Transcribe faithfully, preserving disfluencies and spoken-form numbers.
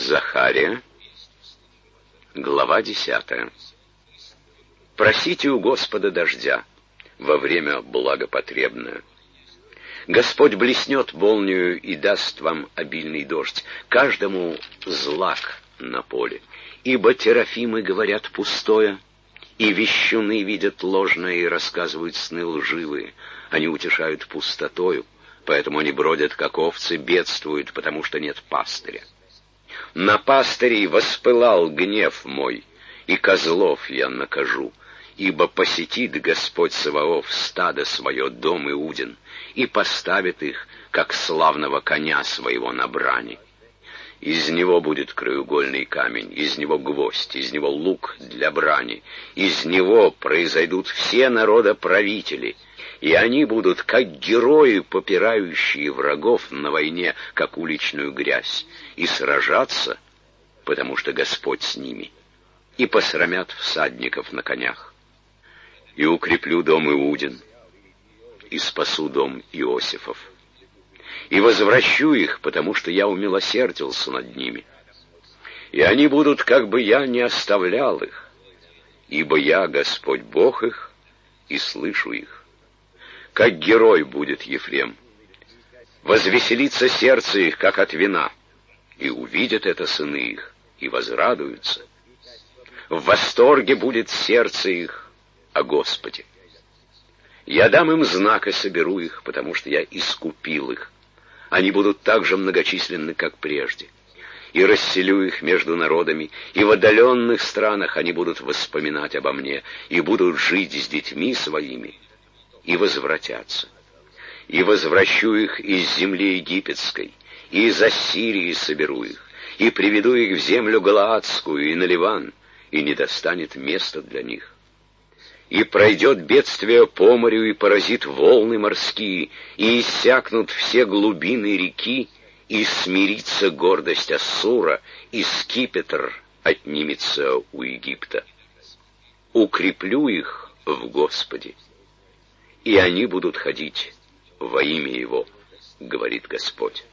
Захария, глава десятая. Просите у Господа дождя во время благопотребное. Господь блеснет молнию и даст вам обильный дождь, каждому злак на поле. Ибо терафимы говорят пустое, и вещуны видят ложное и рассказывают сны лживые. Они утешают пустотою, поэтому они бродят, как овцы, бедствуют, потому что нет пастыря. На пастырей воспылал гнев мой, и козлов я накажу, ибо посетит Господь Саваоф стадо свое, дом Иудин, и поставит их, как славного коня своего на брани. Из него будет краеугольный камень, из него гвоздь, из него лук для брани, из него произойдут все народоправители, и они будут, как герои, попирающие врагов на войне, как уличную грязь, и сражаться, потому что Господь с ними, и посрамят всадников на конях. И укреплю дом Иудин, и спасу дом Иосифов, и возвращу их, потому что я умилосердился над ними. И они будут, как бы я не оставлял их, ибо я, Господь Бог их, и слышу их. Как герой будет Ефрем. Возвеселится сердце их, как от вина, и увидят это сыны их, и возрадуются. В восторге будет сердце их о Господе. Я дам им знак и соберу их, потому что я искупил их. Они будут так же многочисленны, как прежде. И расселю их между народами, и в отдаленных странах они будут воспоминать обо мне, и будут жить с детьми своими, и возвратятся. И возвращу их из земли египетской, и из Ассирии соберу их, и приведу их в землю Галаадскую и на Ливан, и не достанет места для них. И пройдет бедствие по морю, и поразит волны морские, и иссякнут все глубины реки, и смирится гордость Ассура, и скипетр отнимется у Египта. Укреплю их в Господе, и они будут ходить во имя Его, говорит Господь.